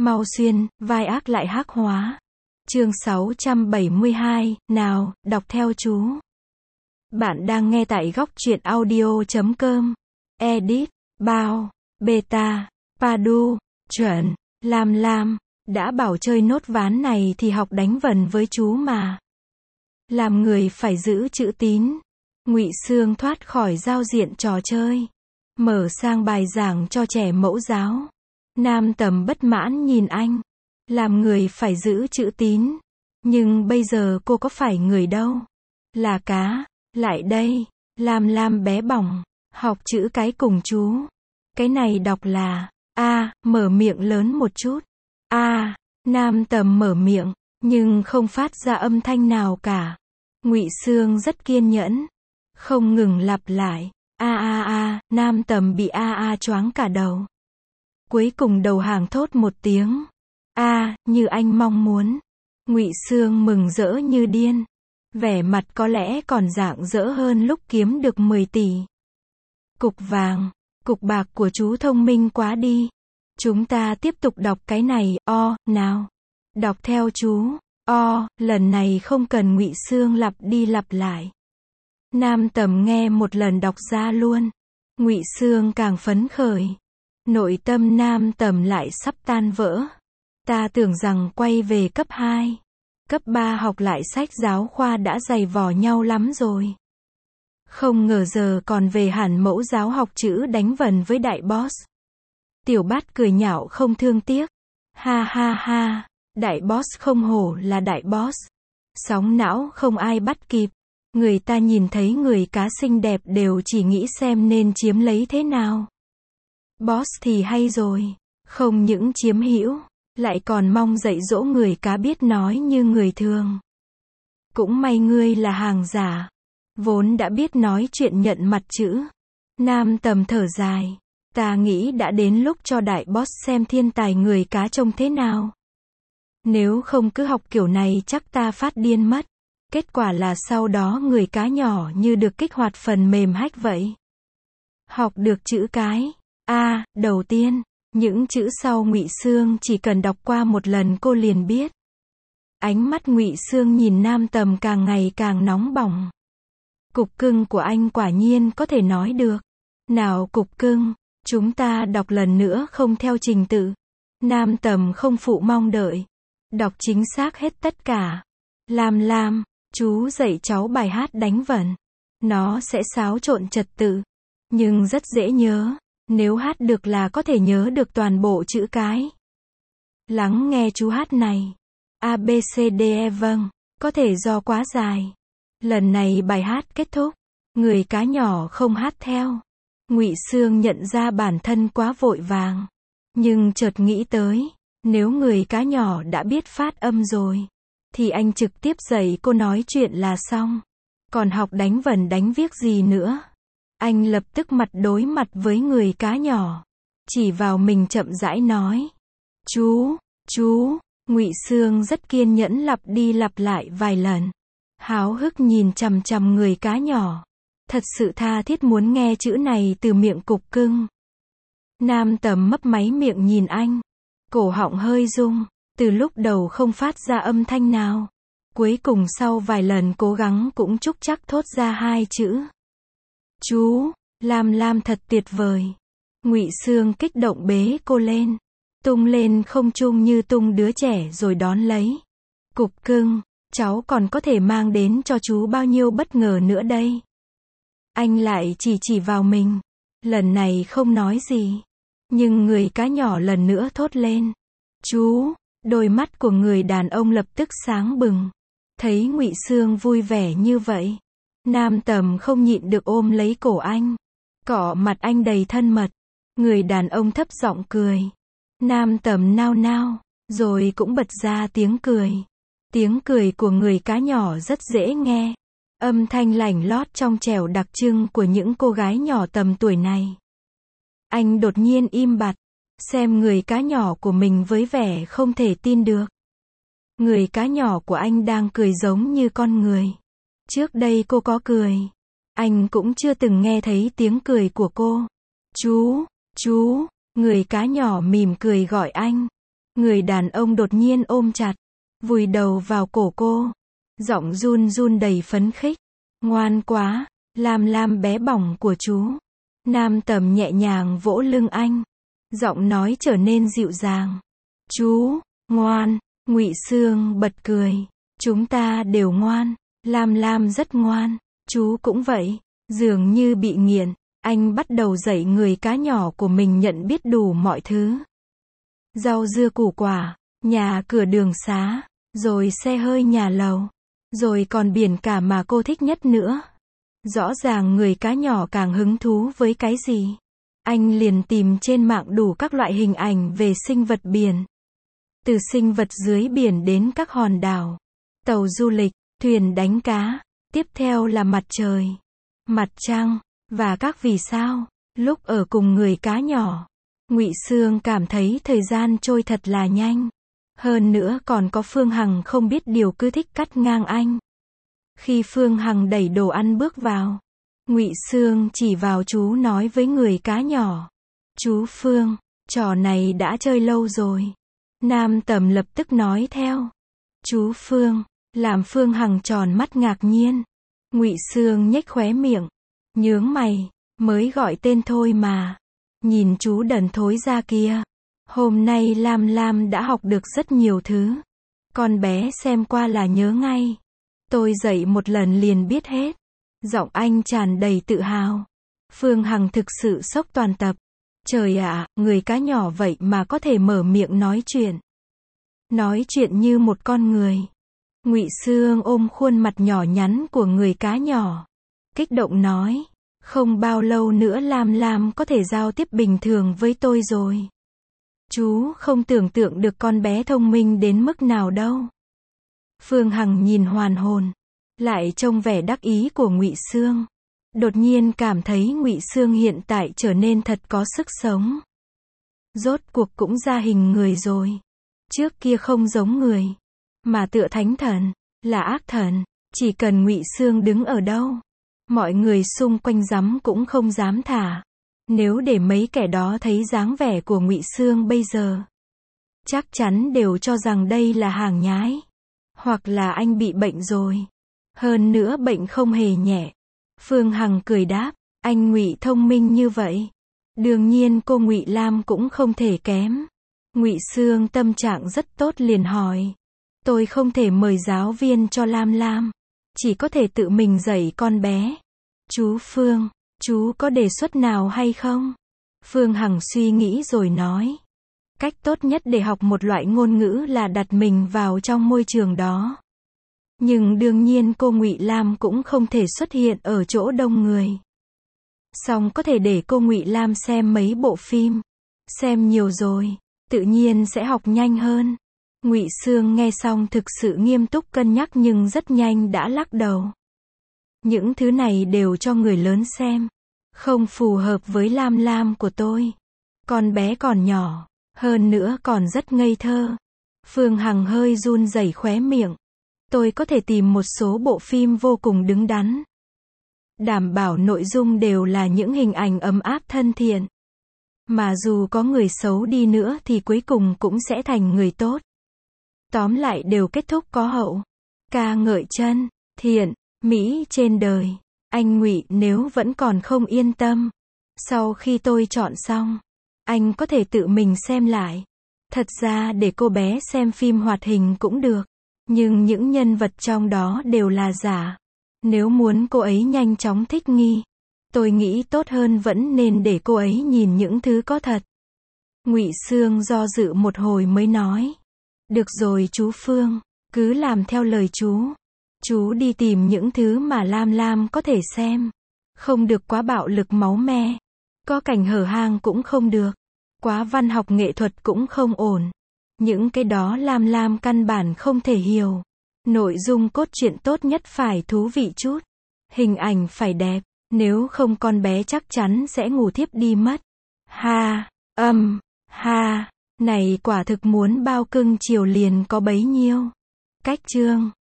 Mau xuyên, vai ác lại hắc hóa. Chương 672, nào, đọc theo chú. Bạn đang nghe tại góc truyện audio.com. Edit, Bao, Beta, Padu, Chuẩn, Lam, đã bảo chơi nốt ván này thì học đánh vần với chú mà. Làm người phải giữ chữ tín. Ngụy Xương thoát khỏi giao diện trò chơi, mở sang bài giảng cho trẻ mẫu giáo. Nam Tầm bất mãn nhìn anh. Làm người phải giữ chữ tín. Nhưng bây giờ cô có phải người đâu. Là cá. Lại đây. Lam bé bỏng. Học chữ cái cùng chú. Cái này đọc là A, mở miệng lớn một chút. A. Nam Tầm mở miệng, nhưng không phát ra âm thanh nào cả. Ngụy Xương rất kiên nhẫn, không ngừng lặp lại. A. Nam Tầm bị A choáng cả đầu. Cuối cùng đầu hàng thốt một tiếng. A, như anh mong muốn. Ngụy Xương mừng rỡ như điên. Vẻ mặt có lẽ còn rạng rỡ hơn lúc kiếm được 10 tỷ. Cục vàng, cục bạc của chú thông minh quá đi. Chúng ta tiếp tục đọc cái này, nào. Đọc theo chú. Lần này không cần Ngụy Xương lặp đi lặp lại. Nam Tầm nghe một lần đọc ra luôn. Ngụy Xương càng phấn khởi. Nội tâm Nam Tầm lại sắp tan vỡ. Ta tưởng rằng quay về cấp 2, cấp 3 học lại sách giáo khoa đã dày vò nhau lắm rồi. Không ngờ giờ còn về hẳn mẫu giáo học chữ đánh vần với đại boss. Tiểu Bát cười nhạo không thương tiếc. Ha, đại boss không hổ là đại boss. Sóng não không ai bắt kịp. Người ta nhìn thấy người cá xinh đẹp đều chỉ nghĩ xem nên chiếm lấy thế nào. Boss thì hay rồi, không những chiếm hữu, lại còn mong dạy dỗ người cá biết nói như người thường. Cũng may ngươi là hàng giả, vốn đã biết nói chuyện nhận mặt chữ. Nam Tầm thở dài, ta nghĩ đã đến lúc cho đại boss xem thiên tài người cá trông thế nào. Nếu không cứ học kiểu này chắc ta phát điên mất. Kết quả là sau đó người cá nhỏ như được kích hoạt phần mềm hack vậy. Học được chữ cái. Đầu tiên, những chữ sau Ngụy Xương chỉ cần đọc qua một lần cô liền biết. Ánh mắt Ngụy Xương nhìn Nam Tầm càng ngày càng nóng bỏng. Cục cưng của anh quả nhiên có thể nói được. Nào cục cưng, chúng ta đọc lần nữa không theo trình tự. Nam Tầm không phụ mong đợi. Đọc chính xác hết tất cả. Lam, chú dạy cháu bài hát đánh vần. Nó sẽ xáo trộn trật tự, nhưng rất dễ nhớ. Nếu hát được là có thể nhớ được toàn bộ chữ cái. Lắng nghe chú hát này. A, B, C, D, E vâng. Có thể do quá dài. Lần này bài hát kết thúc. Người cá nhỏ không hát theo. Ngụy Xương nhận ra bản thân quá vội vàng. Nhưng chợt nghĩ tới. Nếu người cá nhỏ đã biết phát âm rồi, thì anh trực tiếp dạy cô nói chuyện là xong. Còn học đánh vần đánh viết gì nữa. Anh lập tức mặt đối mặt với người cá nhỏ. Chỉ vào mình chậm rãi nói. Chú. Ngụy Xương rất kiên nhẫn lặp đi lặp lại vài lần. Háo hức nhìn chằm chằm người cá nhỏ. Thật sự tha thiết muốn nghe chữ này từ miệng cục cưng. Nam Tầm mấp máy miệng nhìn anh. Cổ họng hơi rung. Từ lúc đầu không phát ra âm thanh nào. Cuối cùng sau vài lần cố gắng cũng trúc chắc thốt ra 2 chữ. Chú, Lam thật tuyệt vời. Ngụy Xương kích động bế cô lên. Tung lên không trung như tung đứa trẻ rồi đón lấy. Cục cưng, cháu còn có thể mang đến cho chú bao nhiêu bất ngờ nữa đây. Anh lại chỉ vào mình. Lần này không nói gì. Nhưng người cá nhỏ lần nữa thốt lên. Chú, đôi mắt của người đàn ông lập tức sáng bừng. Thấy Ngụy Xương vui vẻ như vậy. Nam Tầm không nhịn được ôm lấy cổ anh. Cọ mặt anh đầy thân mật. Người đàn ông thấp giọng cười. Nam Tầm nao, rồi cũng bật ra tiếng cười. Tiếng cười của người cá nhỏ rất dễ nghe. Âm thanh lảnh lót trong trẻo đặc trưng của những cô gái nhỏ tầm tuổi này. Anh đột nhiên im bặt. Xem người cá nhỏ của mình với vẻ không thể tin được. Người cá nhỏ của anh đang cười giống như con người. Trước đây cô có cười. Anh cũng chưa từng nghe thấy tiếng cười của cô. Chú, người cá nhỏ mỉm cười gọi anh. Người đàn ông đột nhiên ôm chặt, vùi đầu vào cổ cô. Giọng run run đầy phấn khích. Ngoan quá, Lam Lam bé bỏng của chú. Nam Tầm nhẹ nhàng vỗ lưng anh. Giọng nói trở nên dịu dàng. Chú, ngoan. Ngụy Xương bật cười. Chúng ta đều ngoan. Lam Lam rất ngoan. Chú cũng vậy. Dường như bị nghiện, anh bắt đầu dạy người cá nhỏ của mình nhận biết đủ mọi thứ. Rau dưa củ quả, nhà cửa đường xá, rồi xe hơi nhà lầu, rồi còn biển cả mà cô thích nhất nữa. Rõ ràng người cá nhỏ càng hứng thú với cái gì, anh liền tìm trên mạng đủ các loại hình ảnh về sinh vật biển. Từ sinh vật dưới biển đến các hòn đảo, tàu du lịch, thuyền đánh cá, tiếp theo là mặt trời, mặt trăng, và các vì sao. Lúc ở cùng người cá nhỏ, Ngụy Xương cảm thấy thời gian trôi thật là nhanh. Hơn nữa còn có Phương Hằng không biết điều cứ thích cắt ngang anh. Khi Phương Hằng đẩy đồ ăn bước vào, Ngụy Xương chỉ vào chú nói với người cá nhỏ. Chú Phương, trò này đã chơi lâu rồi. Nam Tầm lập tức nói theo. Chú Phương, làm Phương Hằng tròn mắt ngạc nhiên. Ngụy Xương nhếch khóe miệng, nhướng mày, mới gọi tên thôi mà. Nhìn chú đần thối ra kia. Hôm nay Lam Lam đã học được rất nhiều thứ. Con bé xem qua là nhớ ngay. Tôi dạy một lần liền biết hết. Giọng anh tràn đầy tự hào. Phương Hằng thực sự sốc toàn tập. Trời ạ, người cá nhỏ vậy mà có thể mở miệng nói chuyện. Nói chuyện như một con người. Ngụy Xương ôm khuôn mặt nhỏ nhắn của người cá nhỏ, kích động nói. Không bao lâu nữa Lam Lam có thể giao tiếp bình thường với tôi rồi. Chú không tưởng tượng được con bé thông minh đến mức nào đâu. Phương Hằng nhìn hoàn hồn, lại trông vẻ đắc ý của Ngụy Xương. Đột nhiên cảm thấy Ngụy Xương hiện tại trở nên thật có sức sống. Rốt cuộc cũng ra hình người rồi. Trước kia không giống người, mà tựa thánh thần, là ác thần. Chỉ cần Ngụy Xương đứng ở đâu, mọi người xung quanh dám cũng không dám thả. Nếu để mấy kẻ đó thấy dáng vẻ của Ngụy Xương bây giờ, chắc chắn đều cho rằng đây là hàng nhái, hoặc là anh bị bệnh rồi. Hơn nữa bệnh không hề nhẹ. Phương Hằng cười đáp, anh Ngụy thông minh như vậy, đương nhiên cô Ngụy Lam cũng không thể kém. Ngụy Xương tâm trạng rất tốt liền hỏi, tôi không thể mời giáo viên cho Lam Lam, chỉ có thể tự mình dạy con bé. Chú Phương, chú có đề xuất nào hay không? Phương Hằng suy nghĩ rồi nói, cách tốt nhất để học một loại ngôn ngữ là đặt mình vào trong môi trường đó. Nhưng đương nhiên cô Ngụy Lam cũng không thể xuất hiện ở chỗ đông người. Song có thể để cô Ngụy Lam xem mấy bộ phim. Xem nhiều rồi, tự nhiên sẽ học nhanh hơn. Ngụy Xương nghe xong thực sự nghiêm túc cân nhắc nhưng rất nhanh đã lắc đầu. Những thứ này đều cho người lớn xem. Không phù hợp với Lam Lam của tôi. Con bé còn nhỏ, hơn nữa còn rất ngây thơ. Phương Hằng hơi run rẩy khóe miệng. Tôi có thể tìm một số bộ phim vô cùng đứng đắn. Đảm bảo nội dung đều là những hình ảnh ấm áp thân thiện. Mà dù có người xấu đi nữa thì cuối cùng cũng sẽ thành người tốt. Tóm lại đều kết thúc có hậu. Ca ngợi chân, thiện, mỹ trên đời. Anh Ngụy nếu vẫn còn không yên tâm, sau khi tôi chọn xong, anh có thể tự mình xem lại. Thật ra để cô bé xem phim hoạt hình cũng được. Nhưng những nhân vật trong đó đều là giả. Nếu muốn cô ấy nhanh chóng thích nghi, tôi nghĩ tốt hơn vẫn nên để cô ấy nhìn những thứ có thật. Ngụy Xương do dự một hồi mới nói. Được rồi chú Phương, cứ làm theo lời chú. Chú đi tìm những thứ mà Lam Lam có thể xem. Không được quá bạo lực máu me. Có cảnh hở hang cũng không được. Quá văn học nghệ thuật cũng không ổn. Những cái đó Lam Lam căn bản không thể hiểu. Nội dung cốt truyện tốt nhất phải thú vị chút. Hình ảnh phải đẹp. Nếu không con bé chắc chắn sẽ ngủ thiếp đi mất. Ha, ha, này quả thực muốn bao cưng chiều liền có bấy nhiêu. Cách chương